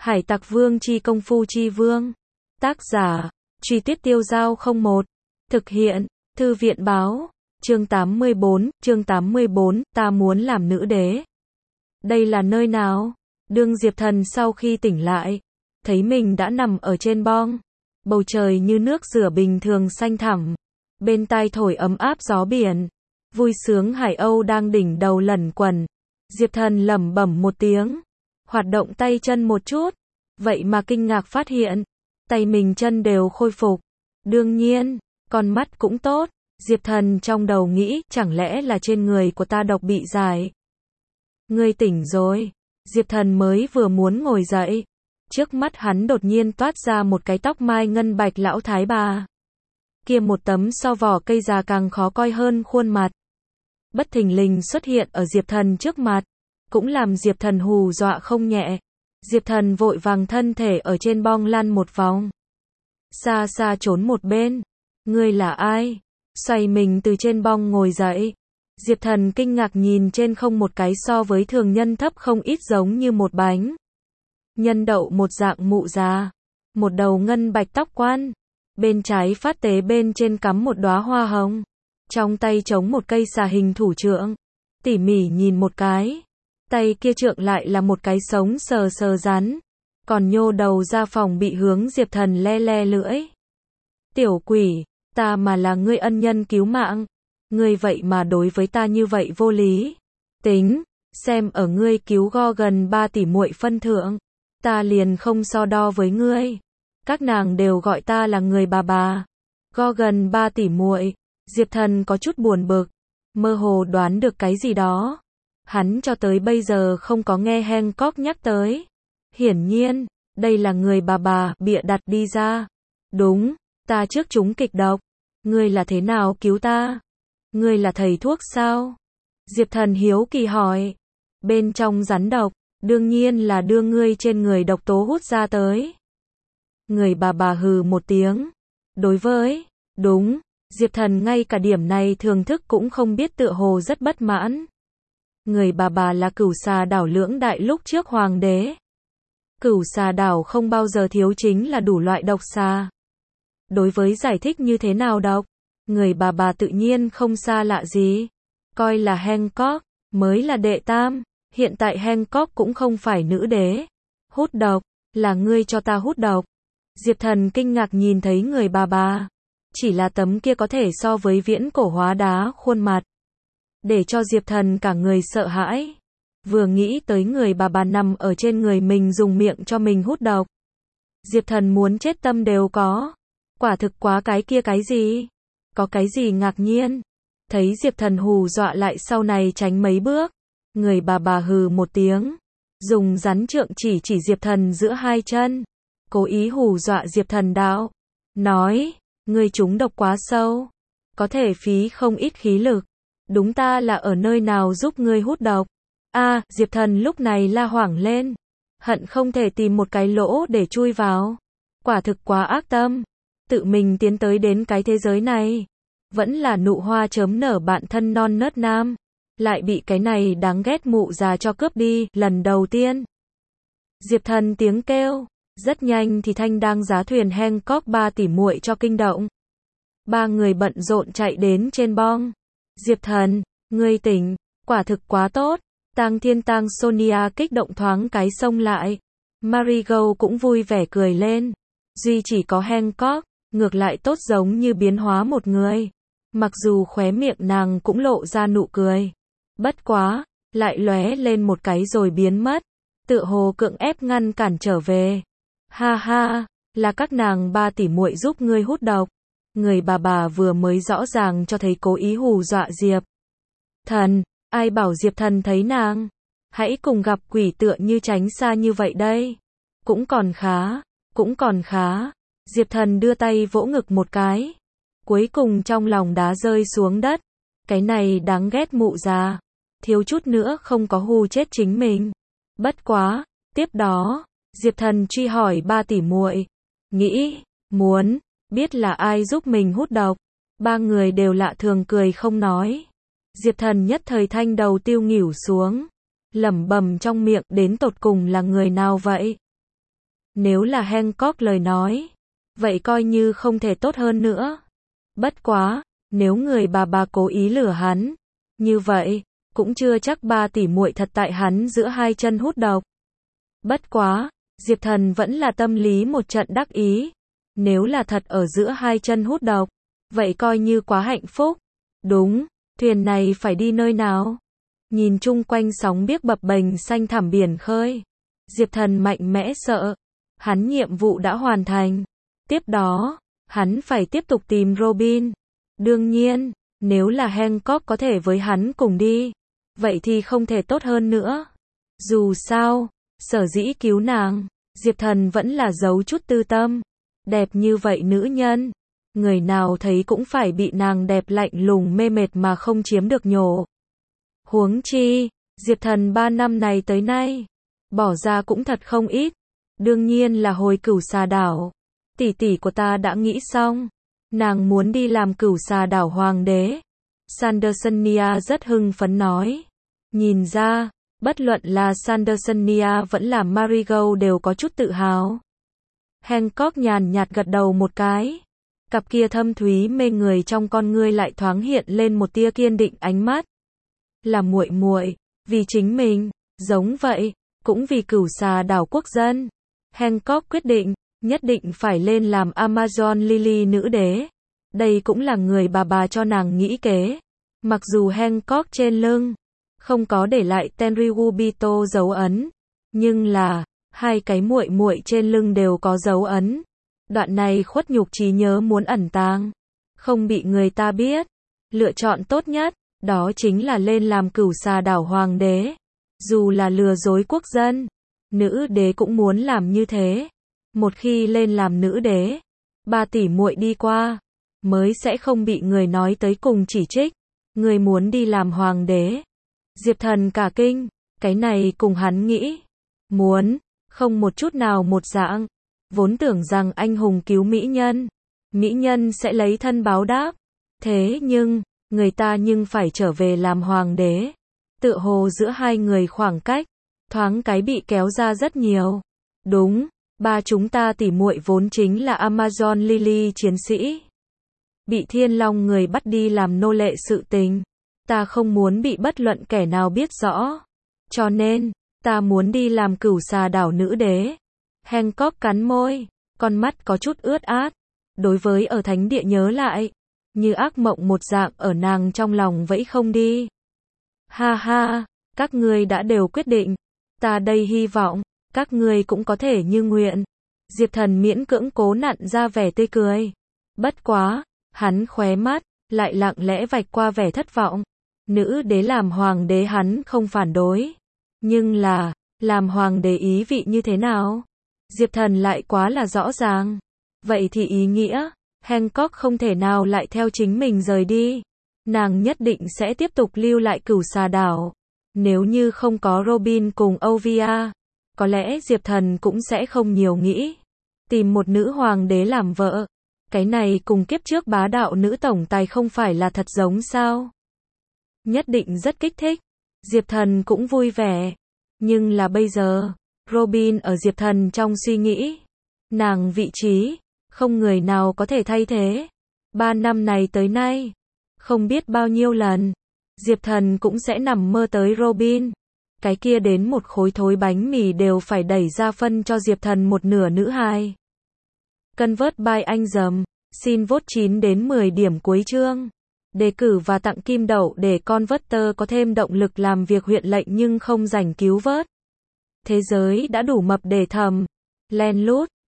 Hải Tặc Vương chi công phu chi vương. Tác giả, Truy Tuyết Tiêu Dao 01. Thực hiện, Thư viện báo. Chương 84, ta muốn làm nữ đế. Đây là nơi nào? Đương Diệp Thần sau khi tỉnh lại, thấy mình đã nằm ở trên bong. Bầu trời như nước rửa bình thường xanh thẳm. Bên tai thổi ấm áp gió biển. Vui sướng Hải Âu đang đỉnh đầu lẩn quẩn. Diệp Thần lẩm bẩm một tiếng. Hoạt động tay chân một chút. Vậy mà kinh ngạc phát hiện. Tay mình chân đều khôi phục. Đương nhiên, con mắt cũng tốt. Diệp Thần trong đầu nghĩ, chẳng lẽ là trên người của ta độc bị giải. Ngươi tỉnh rồi. Diệp Thần mới vừa muốn ngồi dậy. Trước mắt hắn đột nhiên toát ra một cái tóc mai ngân bạch lão thái bà. Kia một tấm so vỏ cây già càng khó coi hơn khuôn mặt. Bất thình lình xuất hiện ở Diệp Thần trước mặt. Cũng làm Diệp Thần hù dọa không nhẹ. Diệp Thần vội vàng thân thể ở trên bong lăn một vòng. Xa xa trốn một bên. Ngươi là ai? Xoay mình từ trên bong ngồi dậy. Diệp Thần kinh ngạc nhìn trên không một cái so với thường nhân thấp không ít giống như một bánh nhân đậu một dạng mụ già. Một đầu ngân bạch tóc quan. Bên trái phát tế bên trên cắm một đóa hoa hồng. Trong tay chống một cây xà hình thủ trượng. Tỉ mỉ nhìn một cái. Tay kia trượng lại là một cái sống sờ sờ rắn. Còn nhô đầu ra phòng bị hướng Diệp Thần le le lưỡi. Tiểu quỷ, ta mà là ngươi ân nhân cứu mạng. Ngươi vậy mà đối với ta như vậy vô lý. Tính, xem ở ngươi cứu Gorgon 3 tỷ muội phân thượng. Ta liền không so đo với ngươi. Các nàng đều gọi ta là người bà. Gorgon 3 tỷ muội. Diệp Thần có chút buồn bực. Mơ hồ đoán được cái gì đó. Hắn cho tới bây giờ không có nghe Hancock nhắc tới. Hiển nhiên, đây là người bà bịa đặt đi ra. Đúng, ta trước trúng kịch độc. Ngươi là thế nào cứu ta? Ngươi là thầy thuốc sao? Diệp Thần hiếu kỳ hỏi. Bên trong rắn độc, đương nhiên là đưa ngươi trên người độc tố hút ra tới. Người bà hừ một tiếng. Đối với, đúng, Diệp Thần ngay cả điểm này thưởng thức cũng không biết, tựa hồ rất bất mãn. Người bà là Cửu Xà đảo lưỡng đại lúc trước hoàng đế. Cửu Xà đảo không bao giờ thiếu chính là đủ loại độc xà. Đối với giải thích như thế nào độc, người bà tự nhiên không xa lạ gì. Coi là Hancock mới là đệ tam. Hiện tại Hancock cũng không phải nữ đế. Hút độc, là ngươi cho ta hút độc. Diệp Thần kinh ngạc nhìn thấy người bà. Chỉ là tấm kia có thể so với viễn cổ hóa đá khuôn mặt. Để cho Diệp Thần cả người sợ hãi. Vừa nghĩ tới người bà nằm ở trên người mình dùng miệng cho mình hút độc. Diệp Thần muốn chết tâm đều có. Quả thực quá cái kia cái gì? Có cái gì ngạc nhiên? Thấy Diệp Thần hù dọa lại sau này tránh mấy bước. Người bà hừ một tiếng. Dùng rắn trượng chỉ Diệp Thần giữa hai chân. Cố ý hù dọa Diệp Thần đạo. Nói, ngươi trúng độc quá sâu. Có thể phí không ít khí lực. Đúng, ta là ở nơi nào giúp ngươi hút độc? Diệp Thần lúc này la hoảng lên. Hận không thể tìm một cái lỗ để chui vào. Quả thực quá ác tâm. Tự mình tiến tới đến cái thế giới này. Vẫn là nụ hoa chớm nở bạn thân non nớt nam. Lại bị cái này đáng ghét mụ già cho cướp đi, lần đầu tiên. Diệp Thần tiếng kêu. Rất nhanh thì thanh đang giá thuyền Hancock 3 tỷ muội cho kinh động. Ba người bận rộn chạy đến trên bong. Diệp Thần, ngươi tỉnh, quả thực quá tốt. Tang Thiên Tang Sonia kích động thoáng cái xông lại. Marigold cũng vui vẻ cười lên. Duy chỉ có Hancock, ngược lại tốt giống như biến hóa một người. Mặc dù khóe miệng nàng cũng lộ ra nụ cười. Bất quá, lại lóe lên một cái rồi biến mất. Tựa hồ cưỡng ép ngăn cản trở về. Ha ha, là các nàng 3 tỷ muội giúp ngươi hút độc. Người bà vừa mới rõ ràng cho thấy cố ý hù dọa Diệp Thần. Ai bảo Diệp Thần thấy nàng hãy cùng gặp quỷ tựa như tránh xa như vậy đây. Cũng còn khá. Diệp Thần đưa tay vỗ ngực một cái. Cuối cùng trong lòng đá rơi xuống đất. Cái này đáng ghét mụ già. Thiếu chút nữa không có hù chết chính mình. Bất quá, tiếp đó, Diệp Thần truy hỏi 3 tỷ muội. Nghĩ, muốn biết là ai giúp mình hút độc. Ba người đều lạ thường cười không nói. Diệp Thần nhất thời thanh đầu tiêu nghỉu xuống. Lẩm bẩm trong miệng, đến tột cùng là người nào vậy? Nếu là Hancock lời nói, vậy coi như không thể tốt hơn nữa. Bất quá, nếu người bà cố ý lừa hắn, như vậy, cũng chưa chắc ba tỷ muội thật tại hắn giữa hai chân hút độc. Bất quá, Diệp Thần vẫn là tâm lý một trận đắc ý. Nếu là thật ở giữa hai chân hút độc, vậy coi như quá hạnh phúc. Đúng, thuyền này phải đi nơi nào? Nhìn chung quanh sóng biếc bập bềnh xanh thẳm biển khơi, Diệp Thần mạnh mẽ sợ. Hắn nhiệm vụ đã hoàn thành. Tiếp đó, hắn phải tiếp tục tìm Robin. Đương nhiên, nếu là Hancock có thể với hắn cùng đi, vậy thì không thể tốt hơn nữa. Dù sao, sở dĩ cứu nàng, Diệp Thần vẫn là giấu chút tư tâm. Đẹp như vậy nữ nhân, người nào thấy cũng phải bị nàng đẹp lạnh lùng mê mệt mà không chiếm được nhổ. Huống chi, Diệp Thần 3 năm này tới nay, bỏ ra cũng thật không ít. Đương nhiên là hồi Cửu Xà đảo. Tỷ tỷ của ta đã nghĩ xong, nàng muốn đi làm Cửu Xà đảo hoàng đế. Sandersonia rất hưng phấn nói. Nhìn ra, bất luận là Sandersonia vẫn là Marigold đều có chút tự hào. Hancock nhàn nhạt gật đầu một cái. Cặp kia thâm thúy mê người trong con ngươi lại thoáng hiện lên một tia kiên định ánh mắt. Là muội muội, vì chính mình, giống vậy, cũng vì Cửu Xà đảo quốc dân. Hancock quyết định, nhất định phải lên làm Amazon Lily nữ đế. Đây cũng là người bà cho nàng nghĩ kế. Mặc dù Hancock trên lưng không có để lại Tenryubito dấu ấn, nhưng là hai cái muội muội trên lưng đều có dấu ấn. Đoạn này khuất nhục trí nhớ muốn ẩn tàng, không bị người ta biết. Lựa chọn tốt nhất, đó chính là lên làm Cửu Xà đảo hoàng đế. Dù là lừa dối quốc dân, nữ đế cũng muốn làm như thế. Một khi lên làm nữ đế, 3 tỷ muội đi qua, mới sẽ không bị người nói tới cùng chỉ trích. Người muốn đi làm hoàng đế. Diệp Thần cả kinh, cái này cùng hắn nghĩ. Muốn, không một chút nào một dạng. Vốn tưởng rằng anh hùng cứu mỹ nhân sẽ lấy thân báo đáp. Thế nhưng, người ta nhưng phải trở về làm hoàng đế. Tựa hồ giữa hai người khoảng cách, thoáng cái bị kéo ra rất nhiều. Đúng, ba chúng ta tỷ muội vốn chính là Amazon Lily chiến sĩ. Bị Thiên Long người bắt đi làm nô lệ sự tình. Ta không muốn bị bất luận kẻ nào biết rõ. Cho nên, ta muốn đi làm Cửu Xà đảo nữ đế. Hancock cắn môi, con mắt có chút ướt át. Đối với ở thánh địa nhớ lại, như ác mộng một dạng ở nàng trong lòng vẫy không đi. Ha ha, các ngươi đã đều quyết định. Ta đây hy vọng, các ngươi cũng có thể như nguyện. Diệp Thần miễn cưỡng cố nặn ra vẻ tươi cười. Bất quá, hắn khóe mắt, lại lặng lẽ vạch qua vẻ thất vọng. Nữ đế làm hoàng đế hắn không phản đối. Nhưng là, làm hoàng đế ý vị như thế nào? Diệp Thần lại quá là rõ ràng. Vậy thì ý nghĩa, Hancock không thể nào lại theo chính mình rời đi. Nàng nhất định sẽ tiếp tục lưu lại Cửu Xà đảo. Nếu như không có Robin cùng Ovia, có lẽ Diệp Thần cũng sẽ không nhiều nghĩ. Tìm một nữ hoàng đế làm vợ. Cái này cùng kiếp trước bá đạo nữ tổng tài không phải là thật giống sao? Nhất định rất kích thích. Diệp Thần cũng vui vẻ. Nhưng là bây giờ, Robin ở Diệp Thần trong suy nghĩ. Nàng vị trí, không người nào có thể thay thế. 3 năm này tới nay, không biết bao nhiêu lần, Diệp Thần cũng sẽ nằm mơ tới Robin. Cái kia đến một khối thối bánh mì đều phải đẩy ra phân cho Diệp Thần một nửa nữ hài. Convert by anh dầm, xin vote 9 đến 10 điểm cuối chương. Đề cử và tặng kim đậu để Converter có thêm động lực làm việc huyện lệnh nhưng không rảnh cứu vớt. Thế giới đã đủ mập để thầm, len lút,